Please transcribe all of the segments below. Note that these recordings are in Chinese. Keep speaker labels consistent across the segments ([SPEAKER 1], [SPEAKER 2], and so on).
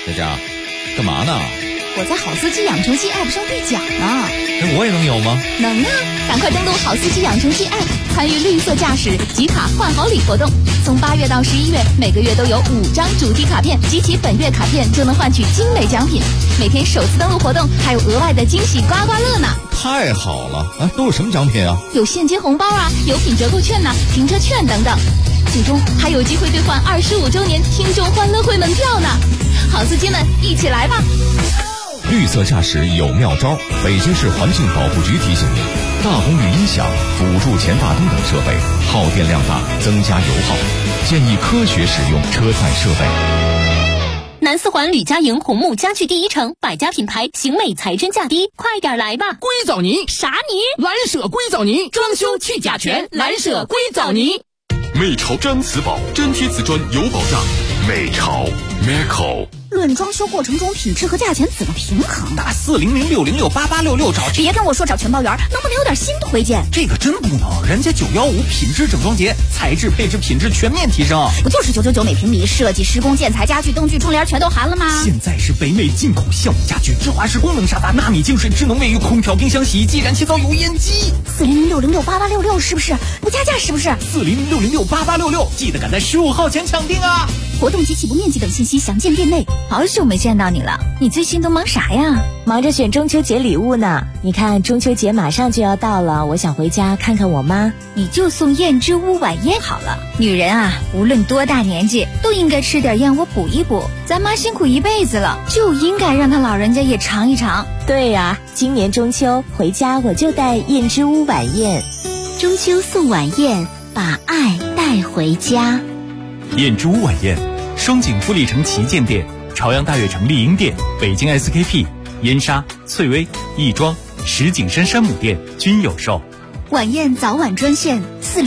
[SPEAKER 1] 佳佳，干嘛呢？
[SPEAKER 2] 我在好司机养成系 App 上兑奖呢。
[SPEAKER 1] 我也能有吗？
[SPEAKER 2] 能啊！赶快登录好司机养成系 App， 参与绿色驾驶集卡换好礼活动。从8月到11月，每个月都有5张主题卡片，集齐本月卡片就能换取精美奖品。每天首次登录活动还有额外的惊喜刮刮乐呢！
[SPEAKER 1] 太好了！都有什么奖品啊？
[SPEAKER 2] 有现金红包啊，有品折扣券呢，停车券等等。最终还有机会兑换25周年听众欢乐会门票呢！好司机们，一起来吧！
[SPEAKER 1] 绿色驾驶有妙招，北京市环境保护局提醒您：大红雨音响、辅助前大灯等设备耗电量大，增加油耗，建议科学使用车载设备。
[SPEAKER 3] 南四环吕家营红木家具第一城，百家品牌，型美才真价低，快点来吧！
[SPEAKER 4] 硅藻泥
[SPEAKER 3] 啥泥？
[SPEAKER 4] 蓝舍硅藻泥，装修去甲醛，蓝舍硅藻泥。
[SPEAKER 5] 美潮粘瓷宝，粘贴瓷砖有保障。美潮 Meco。
[SPEAKER 2] 论装修过程中品质和价钱怎么平衡？
[SPEAKER 4] 打40060688866找。
[SPEAKER 2] 别跟我说找全包员，能不能有点新推荐？
[SPEAKER 4] 这个真不能，人家915品质整装节，材质配置品质全面提升。
[SPEAKER 2] 不就是999每平米，设计施工建材家具灯具窗帘全都含了吗？
[SPEAKER 4] 现在是北美进口橡木家具，智华式功能沙发，纳米净水智能卫浴，空调冰箱洗衣机，燃气灶油烟机。
[SPEAKER 2] 40060688866是不是？不加价是不是
[SPEAKER 4] ？40060688866，记得赶在15号前抢定啊！
[SPEAKER 2] 活动及起步面积等信息详见店内。
[SPEAKER 6] 好久没见到你了，你最近都忙啥呀？忙着选中秋节礼物呢。你看中秋节马上就要到了，我想回家看看我妈。
[SPEAKER 2] 你就送燕之屋晚宴好了。女人啊，无论多大年纪，都应该吃点燕窝补一补。咱妈辛苦一辈子了，就应该让她老人家也尝一尝。
[SPEAKER 6] 对呀，今年中秋回家我就带燕之屋晚宴。
[SPEAKER 2] 中秋送晚宴，把爱带回家。
[SPEAKER 7] 燕之屋晚宴，双井富力城旗舰店、朝阳大悦城丽婴店、北京 SKP、燕莎、翠微、亦庄、石景山山姆店均有售。
[SPEAKER 2] 晚宴早晚专线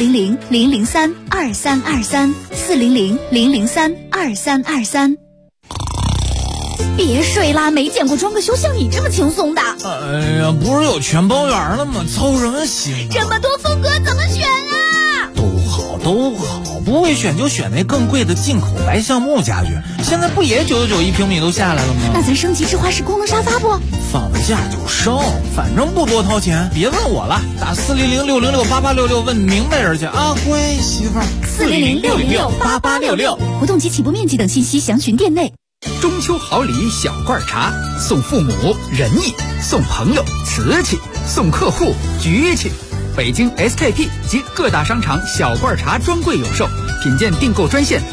[SPEAKER 2] 400-003-2323 400-003-2323。别睡啦，没见过装个修像你这么轻松的。
[SPEAKER 4] 哎呀，不是有全包员了吗？操什么心啊？
[SPEAKER 2] 这么多风格怎么选啊？
[SPEAKER 4] 都好，不会选就选那更贵的进口白橡木家具。现在不也999一平米都下来了吗？
[SPEAKER 2] 那咱升级智华式功能沙发不？
[SPEAKER 4] 放了假就升，反正不多掏钱。别问我了，打40060688866问明白人去啊！乖媳妇儿
[SPEAKER 2] ，40060688866。活动及起步面积等信息详询店内。
[SPEAKER 8] 中秋好礼小罐茶，送父母仁义，送朋友瓷器，送客户局气。北京 SKP 及各大商场小罐茶专柜有售，品鉴订购专线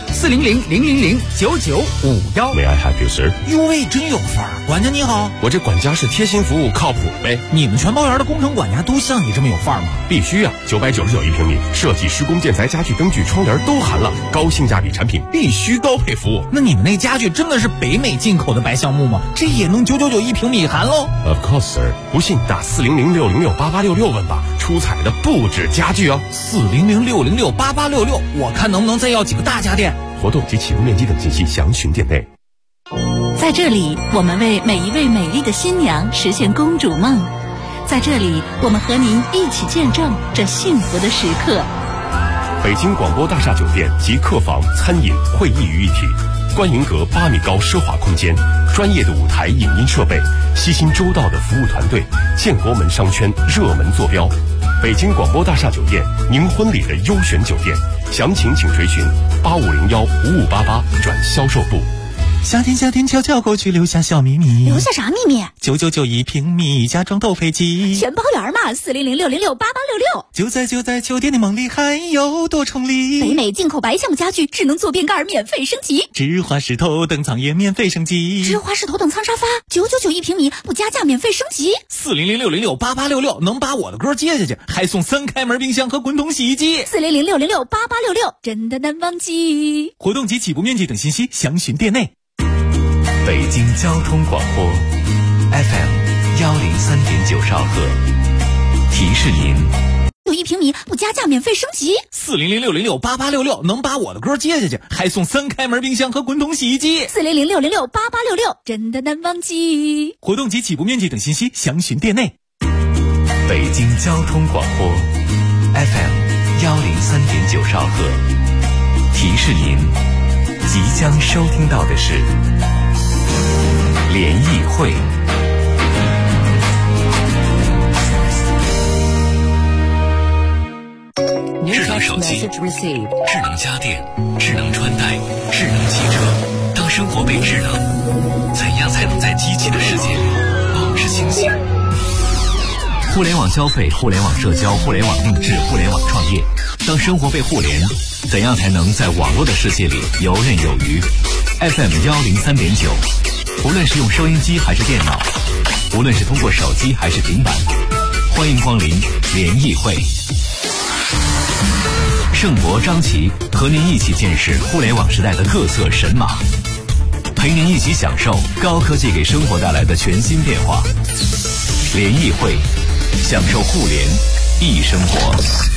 [SPEAKER 8] 400-000-9951。
[SPEAKER 5] May I help you, sir？
[SPEAKER 4] 哟喂，真有范儿！管家你好，
[SPEAKER 5] 我这管家是贴心服务，靠谱呗。
[SPEAKER 4] 你们全包园的工程管家都像你这么有范儿吗？
[SPEAKER 5] 必须啊！999一平米，设计、施工、建材、家具、灯具、窗帘都含了，高性价比产品必须高配服务。
[SPEAKER 4] 那你们那家具真的是北美进口的白橡木吗？这也能999一平米含喽
[SPEAKER 5] ？Of course, sir。不信打400-606-8866问吧。出彩的不止家具哦
[SPEAKER 4] ，400-606-8866，我看能不能再要几个大家电。
[SPEAKER 5] 活动及起步面积等信息详询店内。
[SPEAKER 3] 在这里，我们为每一位美丽的新娘实现公主梦。在这里，我们和您一起见证这幸福的时刻。
[SPEAKER 5] 北京广播大厦酒店及客房、餐饮、会议于一体，观迎阁8米高奢华空间，专业的舞台影音设备，悉心周到的服务团队，建国门商圈热门坐标。北京广播大厦酒店，您婚礼的优选酒店，详情请垂询8501-5588转销售部。
[SPEAKER 4] 夏天悄悄过去，留下小秘密。
[SPEAKER 2] 留下啥秘密
[SPEAKER 4] ？999一平米，家装都配齐，
[SPEAKER 2] 全包圆嘛！400-606-8866。
[SPEAKER 4] 就在酒店的梦里，还有多重礼。
[SPEAKER 2] 北美进口白橡木家具，智能坐便盖免费升级，
[SPEAKER 4] 智华式头等舱也免费升级，
[SPEAKER 2] 智华式头等舱沙发999一平米，不加价免费升级。
[SPEAKER 4] 400-606-8866能把我的歌接下去，还送3开门冰箱和滚筒洗衣机。
[SPEAKER 2] 400-606-8866真的难忘记。
[SPEAKER 4] 活动及起步面积等信息详询店内。
[SPEAKER 7] 北京交通广播 FM 103.9兆赫，提示您
[SPEAKER 2] 有一平米不加价免费升级。
[SPEAKER 4] 400-606-8866能把我的歌接下去，还送3开门冰箱和滚筒洗衣机。
[SPEAKER 2] 400-606-8866真的难忘记。
[SPEAKER 4] 活动及起步面积等信息详询店内。
[SPEAKER 7] 北京交通广播 FM 103.9兆赫，提示您即将收听到的是会。智能手机、智能家电、智能穿戴、智能汽车。当生活被智能，怎样才能在机器的世界里保持清醒？互联网消费、互联网社交、互联网定制、互联网创业。当生活被互联，怎样才能在网络的世界里游刃有余 ？FM 103.9，无论是用收音机还是电脑，无论是通过手机还是平板，欢迎光临联谊会。盛博、张琪和您一起见识互联网时代的各色神马，陪您一起享受高科技给生活带来的全新变化。联谊会，享受互联易生活。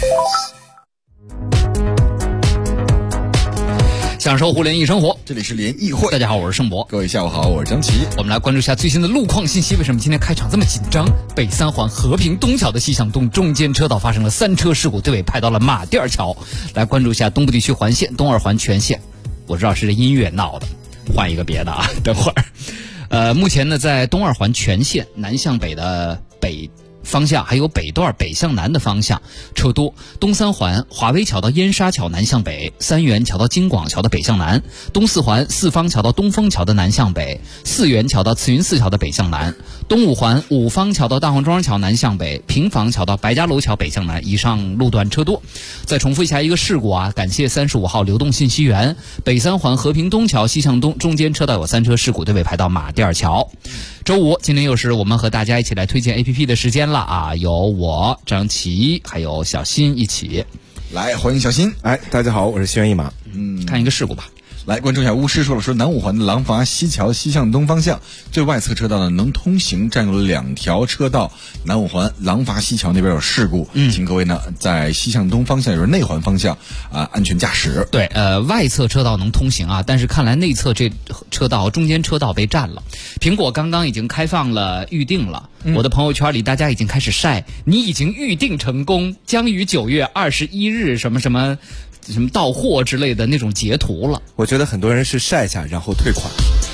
[SPEAKER 9] 享受互联易生活，
[SPEAKER 10] 这里是联谊会。
[SPEAKER 9] 大家好，我是盛博。
[SPEAKER 10] 各位下午好，我是张琪。
[SPEAKER 9] 我们来关注一下最新的路况信息。为什么今天开场这么紧张？北三环和平东桥的西向东中间车道发生了3车事故，队尾派到了马甸桥。来关注一下东部地区环线东二环全线。我知道是这音乐闹的，换一个别的啊，等会儿。目前呢，在东二环全线南向北的北方向，还有北段北向南的方向车多。东三环华威桥到燕莎桥南向北，三元桥到京广桥的北向南，东四环四方桥到东风桥的南向北，四元桥到慈云寺桥的北向南，东五环五方桥到大黄庄桥南向北，平房桥到白家楼桥北向南。以上路段车多。再重复一下一个事故啊，感谢35号流动信息源。北三环和平东桥西向东中间车道有3车事故，队尾排到马甸桥。周五，今天又是我们和大家一起来推荐 APP 的时间了啊！有我张琪还有小新一起
[SPEAKER 10] 来，欢迎小新。
[SPEAKER 11] 哎，大家好，我是心猿意马。
[SPEAKER 9] 看一个事故吧。
[SPEAKER 10] 来关注一下巫师说南五环的廊坊西桥西向东方向最外侧车道呢能通行，占有了2条车道。南五环廊坊西桥那边有事故，请各位呢在西向东方向，也就是内环方向安全驾驶。
[SPEAKER 9] 对，外侧车道能通行啊，但是看来内侧这车道中间车道被占了。苹果刚刚已经开放了预定了，我的朋友圈里大家已经开始晒，你已经预定成功，将于9月21日什么到货之类的那种截图了。
[SPEAKER 11] 我觉得很多人是晒一下然后退款。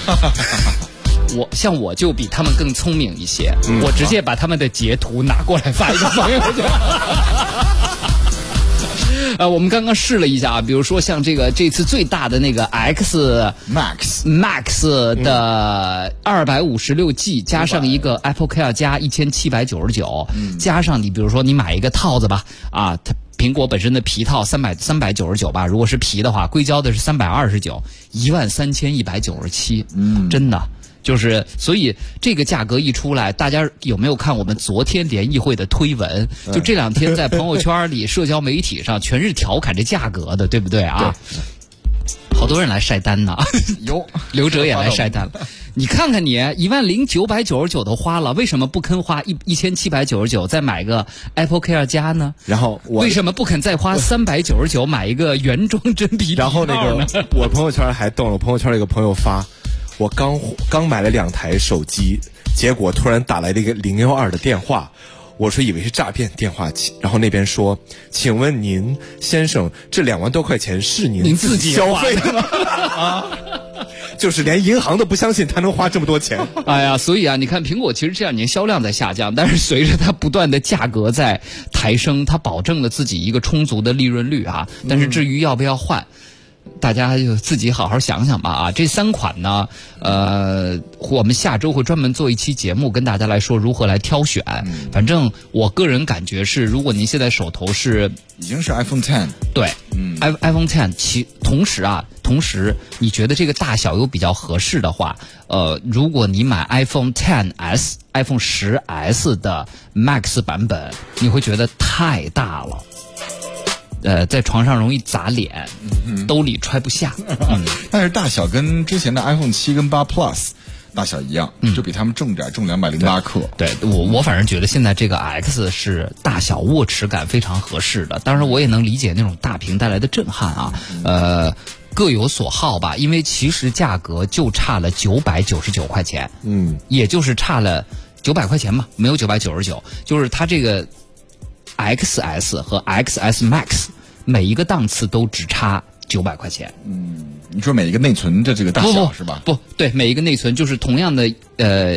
[SPEAKER 9] 我就比他们更聪明一些，我直接把他们的截图拿过来发一个朋友圈。我们刚刚试了一下啊，比如说像这次最大的那个 X Max 的256G 加上一个 Apple Care 加1799，加上你比如说你买一个套子吧，啊，它苹果本身的皮套399吧，如果是皮的话，硅胶的是329，13197，真的。就是所以这个价格一出来，大家有没有看我们昨天联谊会的推文？就这2天在朋友圈里社交媒体上全是调侃这价格的，对不对啊？好多人来晒单呢。
[SPEAKER 10] 有
[SPEAKER 9] 刘哲也来晒单了。你看看你10999都花了，为什么不肯花1799再买个 Apple Care 加呢？
[SPEAKER 11] 然后
[SPEAKER 9] 为什么不肯再花399买一个原装真皮皮套呢？
[SPEAKER 11] 然后我朋友圈还动了，我朋友圈有个朋友发，我刚买了2台手机，结果突然打来了一个012的电话，我说以为是诈骗电话，然后那边说，请问您先生，这2万多块钱是您自己消费的吗？啊，就是连银行都不相信他能花这么多钱。
[SPEAKER 9] 哎呀，所以啊，你看苹果其实这2年销量在下降，但是随着它不断的价格在抬升，它保证了自己一个充足的利润率啊。但是至于要不要换，大家就自己好好想想吧啊！这3款呢，我们下周会专门做一期节目跟大家来说如何来挑选。反正我个人感觉是，如果您现在手头是
[SPEAKER 10] 已经是 iPhone X，
[SPEAKER 9] 对，iPhone X， 同时你觉得这个大小又比较合适的话，如果你买 iPhone XS、iPhone XS 的 Max 版本，你会觉得太大了。在床上容易砸脸，兜里揣不下。
[SPEAKER 10] 但是大小跟之前的 iPhone 7跟8 Plus 大小一样，就比他们重点，重208克。
[SPEAKER 9] 对，我反正觉得现在这个 X 是大小握持感非常合适的。当然，我也能理解那种大屏带来的震撼啊。各有所好吧，因为其实价格就差了999块钱，也就是差了900块钱嘛，没有999，就是它这个 XS 和 XS Max 每一个档次都只差900块钱。
[SPEAKER 10] 你说每一个内存的这个大小是吧？
[SPEAKER 9] 不对，每一个内存就是同样的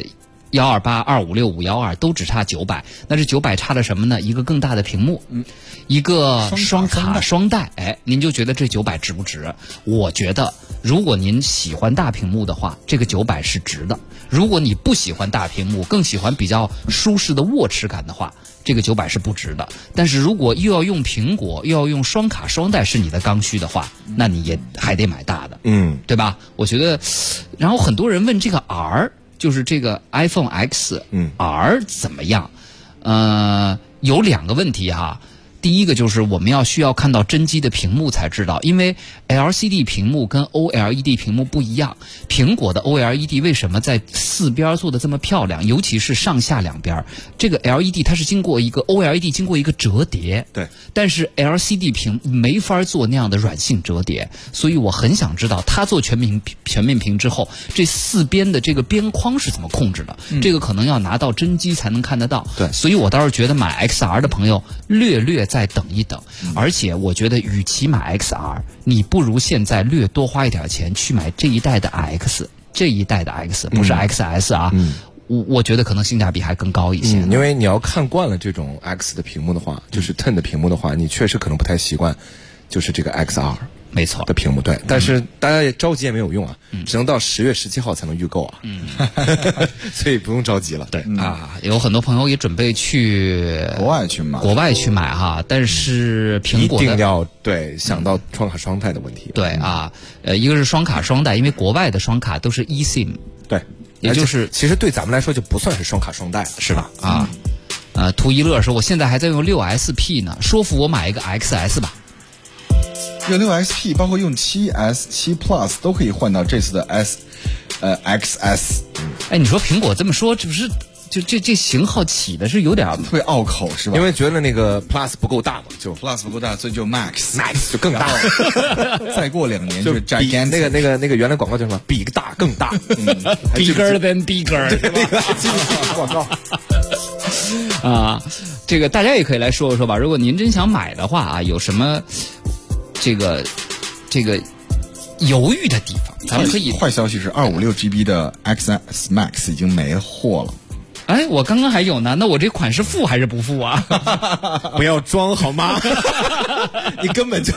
[SPEAKER 9] 128256512都只差900，那这900差了什么呢？一个更大的屏幕，一个双卡双待，哎，您就觉得这900值不值？我觉得，如果您喜欢大屏幕的话，这个900是值的；如果你不喜欢大屏幕，更喜欢比较舒适的握持感的话，这个900是不值的。但是如果又要用苹果，又要用双卡双待是你的刚需的话，那你也还得买大的，对吧？我觉得，然后很多人问这个 R。就是这个 iPhone XR 怎么样？有2个问题哈。第一个就是我们需要看到真机的屏幕才知道，因为 LCD 屏幕跟 OLED 屏幕不一样。苹果的 OLED 为什么在4边做的这么漂亮，尤其是上下2边？这个 LED 它是经过一个 OLED 经过一个折叠，
[SPEAKER 11] 对，
[SPEAKER 9] 但是 LCD 屏没法做那样的软性折叠，所以我很想知道它做全面屏之后，这4边的这个边框是怎么控制的？这个可能要拿到真机才能看得到。
[SPEAKER 11] 对，
[SPEAKER 9] 所以我倒是觉得买 XR 的朋友略再等一等，而且我觉得与其买 XR， 你不如现在略多花一点钱去买这一代的 X， 这一代的 X 不是 XS 啊。我觉得可能性价比还更高一些，
[SPEAKER 11] 因为你要看惯了这种 X 的屏幕的话，就是 10 的屏幕的话，你确实可能不太习惯，就是这个 XR。
[SPEAKER 9] 没错
[SPEAKER 11] 的屏幕，对，但是大家也着急也没有用啊，只能到10月17号才能预购啊，所以不用着急了。
[SPEAKER 9] 对有很多朋友也准备去
[SPEAKER 10] 国外去买
[SPEAKER 9] 哈，但是苹果
[SPEAKER 11] 一定要想到双卡双待的问题。
[SPEAKER 9] 对一个是双卡双待，因为国外的双卡都是 eSIM，
[SPEAKER 11] 对，
[SPEAKER 9] 也就是
[SPEAKER 11] 其实对咱们来说就不算是双卡双待了，
[SPEAKER 9] 是吧？图一乐说我现在还在用 6SP 呢，说服我买一个 XS 吧。
[SPEAKER 10] 用 6SP 包括用 7S、7 Plus 都可以换到这次的XS。
[SPEAKER 9] 哎，你说苹果这么说，这不是就这型号起的是有点
[SPEAKER 10] 会拗口是吧？
[SPEAKER 11] 因为觉得那个 Plus 不够大嘛，就
[SPEAKER 10] Plus 不够大，所以就 Max
[SPEAKER 11] 就更大。
[SPEAKER 10] 再过2年就是 Gigantic。
[SPEAKER 11] 那个原来广告叫什么？比大更大
[SPEAKER 9] ，Bigger than bigger。
[SPEAKER 11] 广告。
[SPEAKER 9] 这个大家也可以来说一说吧。如果您真想买的话有什么这个犹豫的地方，咱们可以。
[SPEAKER 10] 坏消息是256GB 的 XS Max 已经没货了。
[SPEAKER 9] 哎，我刚刚还有呢，那我这款是付还是不付啊？
[SPEAKER 11] 不要装好吗？你根本就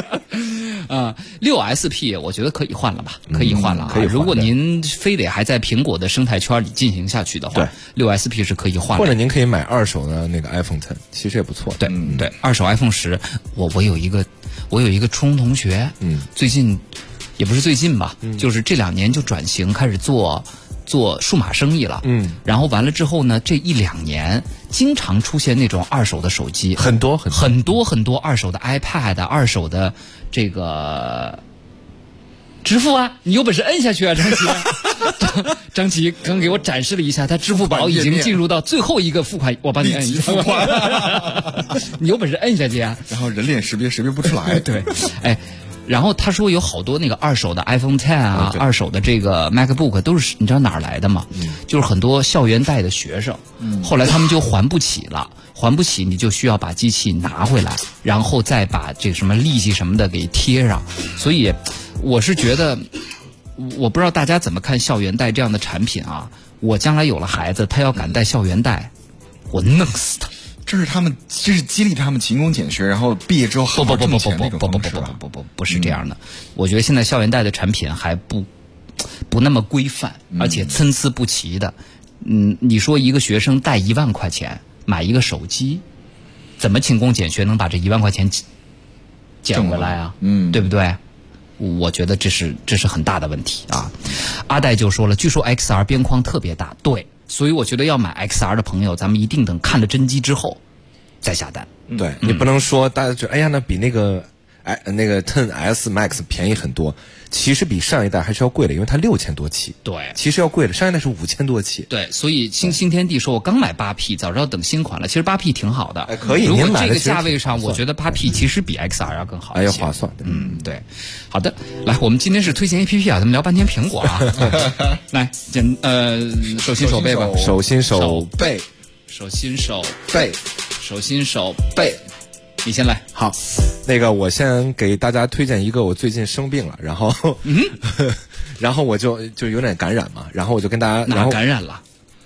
[SPEAKER 9] 6SP 我觉得可以换了吧，可以换了啊。如果您非得还在苹果的生态圈里进行下去的话，6SP 是可以换的。
[SPEAKER 11] 或者您可以买2手的那个 iPhone X， 其实也不错。
[SPEAKER 9] 对，2手 iPhone 10，我有一个初中同学，最近也不是最近吧，就是这2年就转型开始做数码生意了，然后完了之后呢，这1-2年经常出现那种2手的手机，
[SPEAKER 11] 很多
[SPEAKER 9] 2手的 iPad，2手的这个支付啊，你有本事摁下去啊，张琪。张琪刚给我展示了一下，他支付宝已经进入到最后一个付款，我帮你摁一下。你有本事摁下去啊。
[SPEAKER 10] 然后人脸识别不出来。
[SPEAKER 9] 对，然后他说有好多那个2手的 iPhone X 啊，2手的这个 MacBook 都是你知道哪儿来的吗？就是很多校园贷的学生，后来他们就还不起了，你就需要把机器拿回来，然后再把这什么利息什么的给贴上。所以我是觉得，我不知道大家怎么看校园贷这样的产品啊。我将来有了孩子，他要敢贷校园贷，我弄死他。
[SPEAKER 10] 这是激励他们勤工俭学，然后毕业之后好好挣钱那种方式吧？
[SPEAKER 9] 不是这样的。我觉得现在校园贷的产品还不那么规范，而且参差不齐的。你说一个学生贷1万块钱买一个手机，怎么勤工俭学能把这1万块钱捡回来啊？对不对？我觉得这是很大的问题啊。阿戴就说了，据说 XR 边框特别大，对。所以我觉得要买 XR 的朋友，咱们一定等看了真机之后再下单。
[SPEAKER 11] 对，你不能说大家觉得哎呀，那比那个 10S Max 便宜很多，其实比上一代还是要贵的，因为它6000多起。
[SPEAKER 9] 对，
[SPEAKER 11] 其实要贵的，上一代是5000多起。
[SPEAKER 9] 对，所以新天地说我刚买8P，早知道等新款了。其实8P 挺好的，
[SPEAKER 11] 可以。
[SPEAKER 9] 如果这个价位上，我觉得8P 其实比 XR 要更好一些，
[SPEAKER 11] 要划算。
[SPEAKER 9] 对。好的，来，我们今天是推荐 APP 啊，咱们聊半天苹果啊。来，手心手背吧，
[SPEAKER 11] 手心手背，
[SPEAKER 9] 你先来。
[SPEAKER 11] 好，那个我先给大家推荐一个，我最近生病了，然后然后我就有点感染嘛，然后我就跟大家，
[SPEAKER 9] 哪感染了？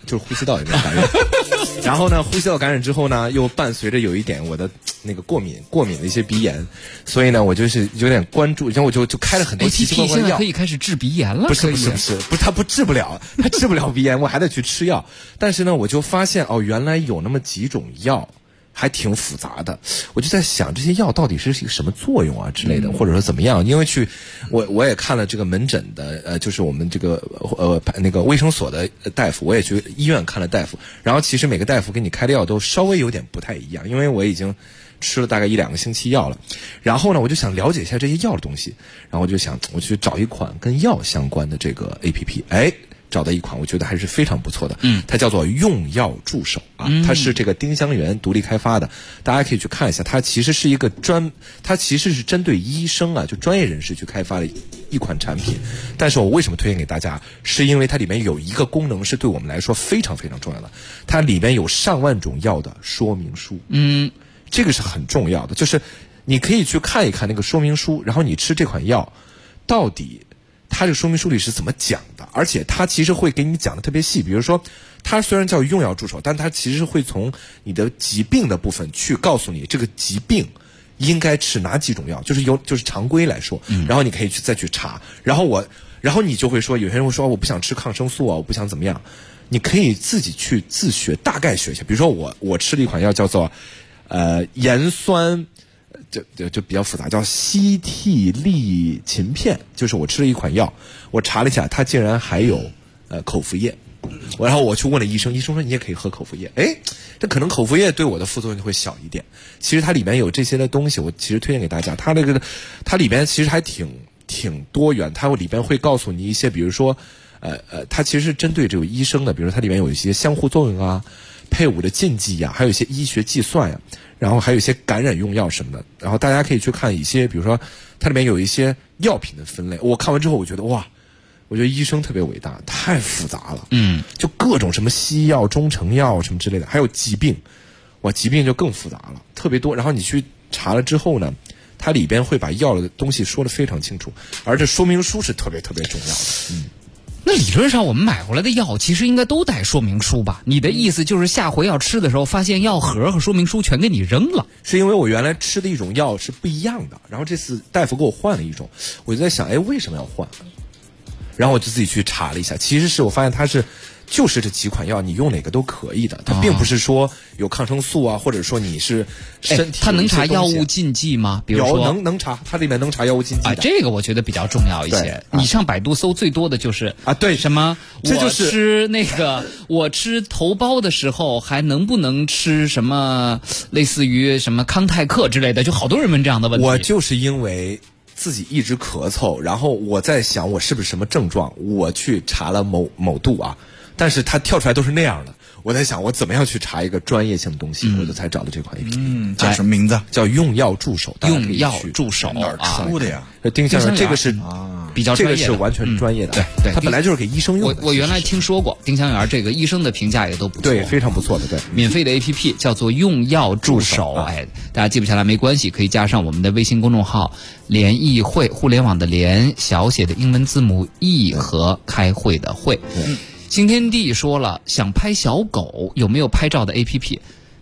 [SPEAKER 11] 就是呼吸道有没有感染。然后呢，呼吸道感染之后呢，又伴随着有一点我的那个过敏的一些鼻炎，所以呢，我就是有点关注，然后我就开了很多奇奇怪怪的药。
[SPEAKER 9] 现在可以开始治鼻炎了？
[SPEAKER 11] 不是，它治不了鼻炎，我还得去吃药。但是呢，我就发现原来有那么几种药。还挺复杂的，我就在想这些药到底是一个什么作用啊之类的，或者说怎么样？因为我也看了这个门诊的，就是我们这个那个卫生所的大夫，我也去医院看了大夫，然后其实每个大夫给你开的药都稍微有点不太一样，因为我已经吃了大概1-2个星期药了，然后呢，我就想了解一下这些药的东西，然后我就想我去找一款跟药相关的这个 APP，找到一款我觉得还是非常不错的，它叫做用药助手啊，它是这个丁香园独立开发的，大家可以去看一下，它其实是一个它其实是针对医生啊，就专业人士去开发的一款产品，但是我为什么推荐给大家，是因为它里面有一个功能是对我们来说非常非常重要的，它里面有上万种药的说明书，这个是很重要的，就是你可以去看一看那个说明书，然后你吃这款药到底它这个说明书里是怎么讲的，而且它其实会给你讲的特别细，比如说它虽然叫用药助手，但它其实会从你的疾病的部分去告诉你这个疾病应该吃哪几种药，就是常规来说，然后你可以再去查，然后你就会说，有些人会说我不想吃抗生素啊，我不想怎么样，你可以自己去自学，大概学一下，比如说我吃了一款药叫做盐酸。就比较复杂，叫西替利嗪片，就是我吃了一款药，我查了一下，它竟然还有口服液，然后我去问了医生，医生说你也可以喝口服液，这可能口服液对我的副作用就会小一点。其实它里面有这些的东西，我其实推荐给大家，它里边其实还挺多元，它里边会告诉你一些，比如说它其实是针对这个医生的，比如说它里面有一些相互作用啊。配伍的禁忌呀，还有一些医学计算呀，然后还有一些感染用药什么的，然后大家可以去看一些，比如说它里面有一些药品的分类。我看完之后，我觉得哇，我觉得医生特别伟大，太复杂了，就各种什么西药、中成药什么之类的，还有疾病，疾病就更复杂了，特别多。然后你去查了之后呢，它里边会把药的东西说得非常清楚，而这说明书是特别特别重要的，
[SPEAKER 9] 那理论上我们买回来的药其实应该都带说明书吧？你的意思就是下回要吃的时候，发现药盒和说明书全给你扔了？
[SPEAKER 11] 是因为我原来吃的一种药是不一样的，然后这次大夫给我换了一种，我就在想，为什么要换？然后我就自己去查了一下，其实是我发现它就是这几款药，你用哪个都可以的，它并不是说有抗生素啊，或者说你是身体
[SPEAKER 9] 它能查药物禁忌吗？比如说
[SPEAKER 11] 能查，它里面能查药物禁忌的。
[SPEAKER 9] 这个我觉得比较重要一些。你上百度搜最多的就是
[SPEAKER 11] 对
[SPEAKER 9] 什么，
[SPEAKER 11] 这就是
[SPEAKER 9] 我吃那个我吃头孢的时候还能不能吃什么类似于什么康泰克之类的，就好多人问这样的问题。
[SPEAKER 11] 我就是因为自己一直咳嗽，然后我在想我是不是什么症状，我去查了某度啊。但是它跳出来都是那样的，我在想我怎么样去查一个专业性的东西，我就才找到这款 APP。
[SPEAKER 10] 叫什么名字？
[SPEAKER 11] 叫用药助手。
[SPEAKER 9] 用药助手
[SPEAKER 10] 哪儿出的呀？
[SPEAKER 11] 丁香园这个是
[SPEAKER 9] 比较专业的，
[SPEAKER 11] 这个是完全专业的。
[SPEAKER 9] 对，
[SPEAKER 11] 它本来就是给医生用的。
[SPEAKER 9] 我原来听说过丁香园这个医生的评价也都不错，
[SPEAKER 11] 对，非常不错的。对，
[SPEAKER 9] 免费的 APP 叫做用药助手。大家记不下来没关系，可以加上我们的微信公众号“联谊会”，互联网的联，小写的英文字母 E 和开会的会。新天地说了，想拍小狗，有没有拍照的 APP？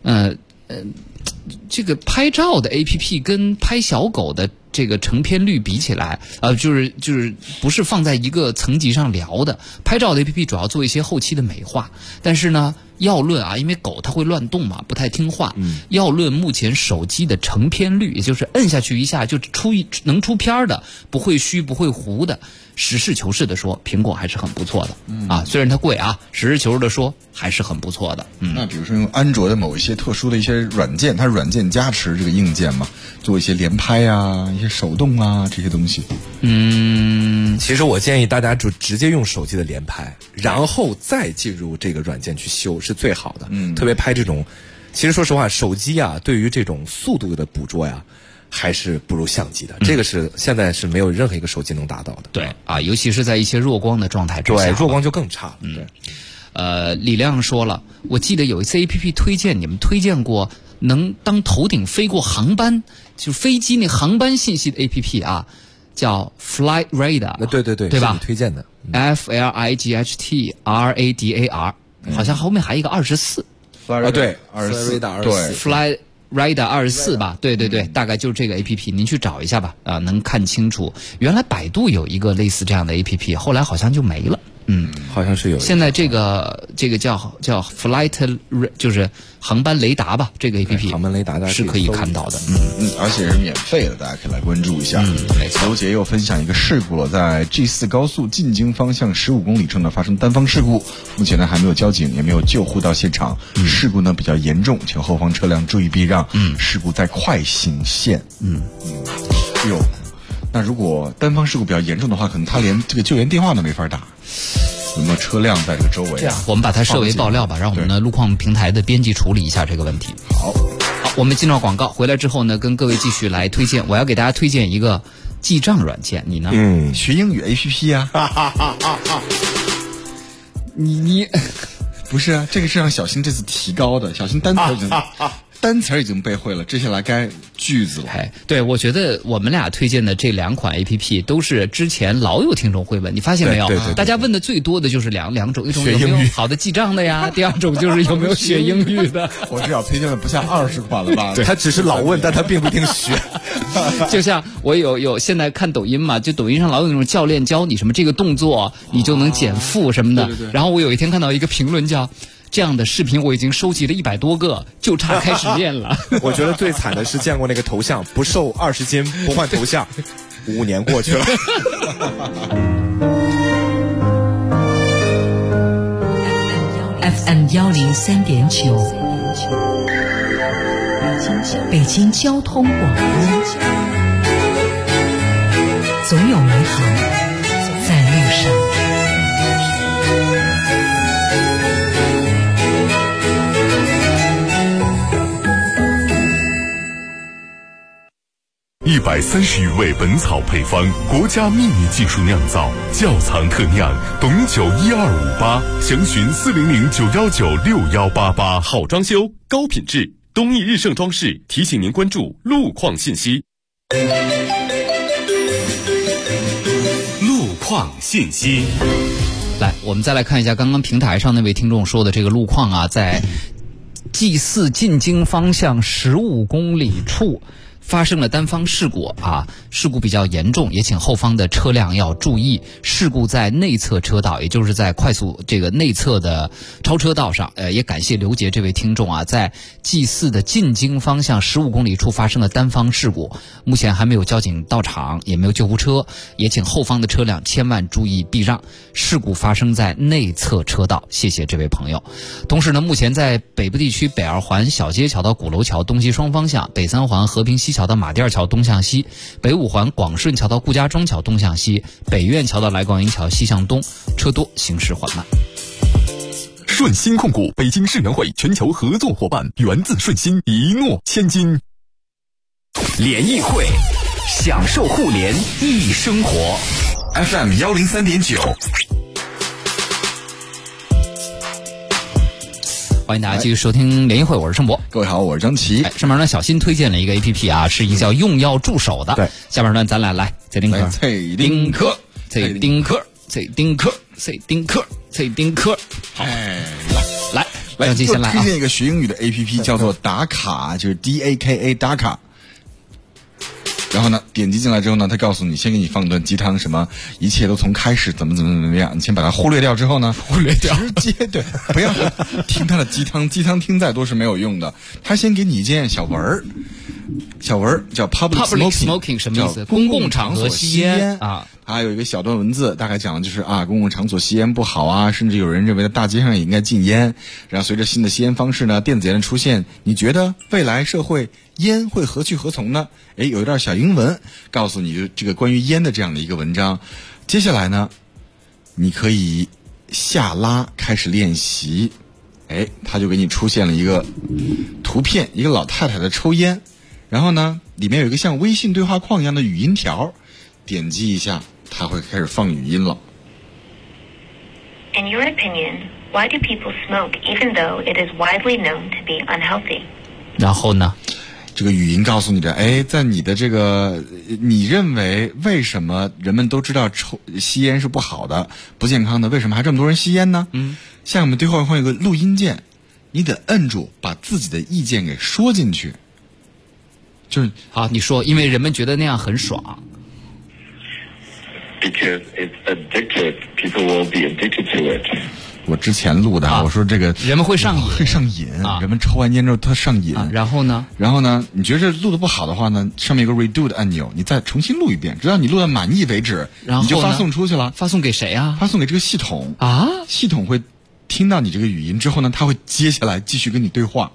[SPEAKER 9] 这个拍照的 APP 跟拍小狗的这个成片率比起来，就是不是放在一个层级上聊的。拍照的 APP 主要做一些后期的美化，但是呢，要论因为狗它会乱动嘛，不太听话。要论目前手机的成片率，也就是摁下去一下就能出片的，不会虚不会糊的。实事求是的说，苹果还是很不错的。虽然它贵实事求是的说还是很不错的。
[SPEAKER 10] 那比如说用安卓的某一些特殊的一些软件，它软件加持这个硬件嘛，做一些连拍啊、一些手动啊这些东西。
[SPEAKER 11] 其实我建议大家就直接用手机的连拍，然后再进入这个软件去修是最好的。特别拍这种，其实说实话，手机对于这种速度的捕捉还是不如相机的，这个是现在是没有任何一个手机能达到的。
[SPEAKER 9] 对尤其是在一些弱光的状态之下，
[SPEAKER 11] 对弱光就更差了。对，
[SPEAKER 9] 李亮说了，我记得有一次 APP 推荐，你们推荐过能当头顶飞过航班，就飞机那航班信息的 APP 叫 Flight Radar。
[SPEAKER 11] 对，
[SPEAKER 9] 对吧？
[SPEAKER 11] 是你推荐的。
[SPEAKER 9] FLIGHTRADAR。 好像后面还有一个24。
[SPEAKER 10] 对，24，对
[SPEAKER 9] Flyradar 24吧，对，大概就是这个 APP， 您去找一下吧，能看清楚。原来百度有一个类似这样的 APP， 后来好像就没了。
[SPEAKER 11] 好像是有。
[SPEAKER 9] 现在这个叫 Flight， 就是航班雷达吧，这个 APP
[SPEAKER 11] 航班雷达
[SPEAKER 9] 是可以看到的。
[SPEAKER 10] 而且是免费的，大家可以来关注一下。
[SPEAKER 9] 没错。
[SPEAKER 10] 刘杰又分享一个事故了，在 G4 高速进京方向15公里处呢发生单方事故，目前呢还没有交警也没有救护到现场。事故呢比较严重，请后方车辆注意避让。事故在快行线。那如果单方事故比较严重的话，可能他连这个救援电话都没法打。有没有车辆在这个周围？
[SPEAKER 9] 我们把它设为爆料吧，让我们的路况平台的编辑处理一下这个问题。
[SPEAKER 10] 好，
[SPEAKER 9] 我们进到广告，回来之后呢，跟各位继续来推荐。我要给大家推荐一个记账软件，你呢？
[SPEAKER 10] 学英语 APP 呀。
[SPEAKER 9] 你
[SPEAKER 10] 不是啊？这个是让小新这次提高的，小新单词已经背会了，接下来该句子了。
[SPEAKER 9] 对，我觉得我们俩推荐的这2款 APP 都是之前老有听众会问，你发现没有？
[SPEAKER 11] 对，
[SPEAKER 9] 大家问的最多的就是两种，一种有没有好的记账的呀，第二种就是有没有学英语的。
[SPEAKER 10] 我至少推荐了不下20款了吧？
[SPEAKER 11] 他只是老问，但他并不一定学。
[SPEAKER 9] 就像我有现在看抖音嘛，就抖音上老有那种教练教你什么这个动作你就能减负什么的。
[SPEAKER 10] 对。
[SPEAKER 9] 然后我有一天看到一个评论叫，这样的视频我已经收集了100多个，就差开始练了。
[SPEAKER 11] 我觉得最惨的是见过那个头像不瘦20斤不换头像，5年过去了。
[SPEAKER 12] FM 103.9，北京交通广播，总有美好在路上。
[SPEAKER 13] 130余味本草配方，国家秘密技术酿造，窖藏特酿，董酒1258，详询400-919-6188。
[SPEAKER 5] 好装修，高品质，东义日盛装饰提醒您关注路况信息。路况信息。
[SPEAKER 9] 来，我们再来看一下刚刚平台上那位听众说的这个路况啊，在 G4 进京方向15公里处发生了单方事故啊，事故比较严重，也请后方的车辆要注意。事故在内侧车道，也就是在快速这个内侧的超车道上。也感谢刘杰这位听众啊，在 G4 的进京方向15公里处发生了单方事故，目前还没有交警到场，也没有救护车，也请后方的车辆千万注意避让。事故发生在内侧车道，谢谢这位朋友。同时呢，目前在北部地区北二环小街桥到鼓楼桥东西双方向，北三环和平西桥到马甸桥东向西，北五环广顺桥到顾家庄桥东向西，北苑桥到来广营桥西向东，车多，行驶缓慢。
[SPEAKER 13] 顺鑫控股北京世园会全球合作伙伴，源自顺鑫，一诺千金。
[SPEAKER 7] 联谊会，享受互联易生活。
[SPEAKER 1] FM 103.9。
[SPEAKER 9] 欢迎大家继续收听联谊会，我是盛博。
[SPEAKER 10] 各位好，我是张琪。
[SPEAKER 9] 上面呢，小新推荐了一个 APP 啊，是一个叫用药助手的。
[SPEAKER 10] 对，
[SPEAKER 9] 下面呢，咱俩来再丁克，好，来，张琪先来啊。
[SPEAKER 10] 推荐一个学英语的 APP， 叫做打卡，就是 DAKA 打卡。然后呢，点击进来之后呢，他告诉你，先给你放一段鸡汤，什么一切都从开始怎么样，你先把它忽略掉之后呢，直接对，不要听他的鸡汤，鸡汤听再多是没有用的。他先给你一件小文儿叫 public
[SPEAKER 9] smoking 什么意思？公共场所吸烟啊。
[SPEAKER 10] 还有一个小段文字，大概讲的就是啊，公共场所吸烟不好啊，甚至有人认为大街上也应该禁烟。然后随着新的吸烟方式呢，电子烟的出现，你觉得未来社会烟会何去何从呢？有一段小英文告诉你这个关于烟的这样的一个文章。接下来呢，你可以下拉开始练习。它就给你出现了一个图片，一个老太太的抽烟，然后呢，里面有一个像微信对话框一样的语音条，点击一下，它会开始放语音了。
[SPEAKER 14] In your opinion, why do people smoke even though it is widely known to be unhealthy?
[SPEAKER 9] 然后呢，
[SPEAKER 10] 这个语音告诉你的，在你的这个，你认为为什么人们都知道吸烟是不好的、不健康的，为什么还这么多人吸烟呢？ 下面对话会有个录音键，你得摁住，把自己的意见给说进去。就是
[SPEAKER 9] 好，你说，因为人们觉得那样很爽。
[SPEAKER 15] Because it's addictive, people will be addicted to it.
[SPEAKER 10] 我之前录的，我说这个
[SPEAKER 9] 人们会上瘾，
[SPEAKER 10] 人们抽完烟之后他上瘾。
[SPEAKER 9] 然后呢，
[SPEAKER 10] 你觉得录的不好的话呢，上面有个 redo 的按钮，你再重新录一遍，直到你录到满意为止，
[SPEAKER 9] 然后
[SPEAKER 10] 你就发送出去了。
[SPEAKER 9] 发送给谁啊？
[SPEAKER 10] 发送给这个系统
[SPEAKER 9] 啊，
[SPEAKER 10] 系统会听到你这个语音之后呢，他会接下来继续跟你对话。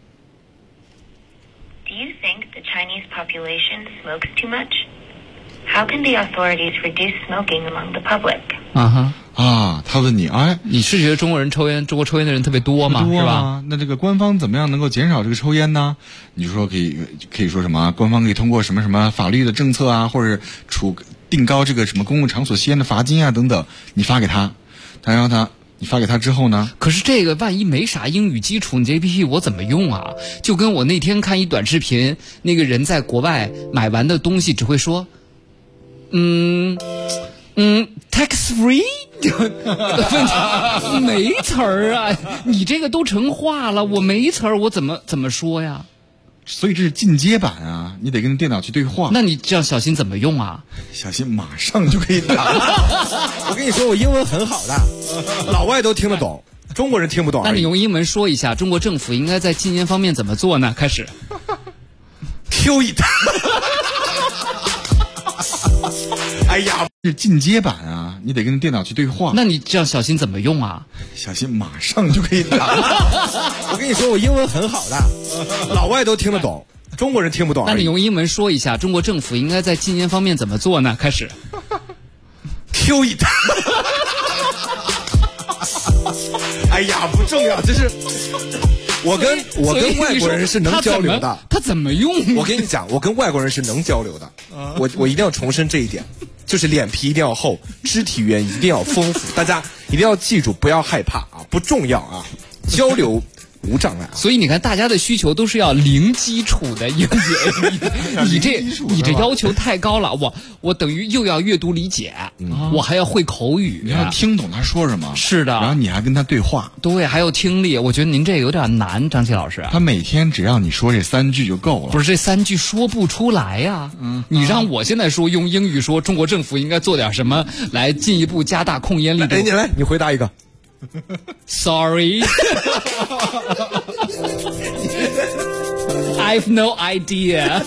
[SPEAKER 14] Do you think the Chinese population smokes too much? How can the authorities reduce smoking among the public?
[SPEAKER 10] 他问你，
[SPEAKER 9] 你是觉得中国抽烟的人特别多吗？是吧？
[SPEAKER 10] 那这个官方怎么样能够减少这个抽烟呢？你说可以说什么？官方可以通过什么什么法律的政策啊，或者定高这个什么公共场所吸烟的罚金啊等等，你发给他，你发给他之后呢？
[SPEAKER 9] 可是这个万一没啥英语基础，你这 APP 我怎么用啊？就跟我那天看一短视频，那个人在国外买完的东西只会说tax free 没词儿啊！你这个都成话了，我没词儿，我怎么说呀？
[SPEAKER 10] 所以这是进阶版啊，你得跟电脑去对话。
[SPEAKER 9] 那你这样小新怎么用啊？
[SPEAKER 10] 小新马上就可以打。
[SPEAKER 11] 我跟你说，我英文很好的，老外都听得懂，中国人听不懂。
[SPEAKER 9] 那你用英文说一下，中国政府应该在禁烟方面怎么做呢？开始。
[SPEAKER 11] Q 一打。哎呀，
[SPEAKER 10] 是进阶版啊，你得跟电脑去对话。
[SPEAKER 9] 那你这样小新怎么用啊？
[SPEAKER 10] 小新马上就可以打。
[SPEAKER 11] 我跟你说，我英文很好的，老外都听得懂，中国人听不懂。
[SPEAKER 9] 那你用英文说一下，中国政府应该在禁烟方面怎么做呢？开始。
[SPEAKER 11] Q 一打。哎呀，不重要，这是我跟外国人是能交流的。
[SPEAKER 9] 他怎么用？
[SPEAKER 11] 我跟你讲，我跟外国人是能交流的。我一定要重申这一点，就是脸皮一定要厚，肢体语言一定要丰富。大家一定要记住，不要害怕啊，不重要啊，交流无障碍。
[SPEAKER 9] 所以你看，大家的需求都是要零基础的英语。你这要求太高了，我等于又要阅读理解，我还要会口语，
[SPEAKER 10] 你要听懂他说什么。
[SPEAKER 9] 是的，
[SPEAKER 10] 然后你还跟他对话。
[SPEAKER 9] 对，还有听力。我觉得您这个有点难，张琪老师。
[SPEAKER 10] 他每天只要你说这3句就够了。
[SPEAKER 9] 不是这3句说不出来呀。你让我现在说用英语说中国政府应该做点什么来进一步加大控烟力度。
[SPEAKER 11] 你回答一个。
[SPEAKER 9] Sorry. I've no idea.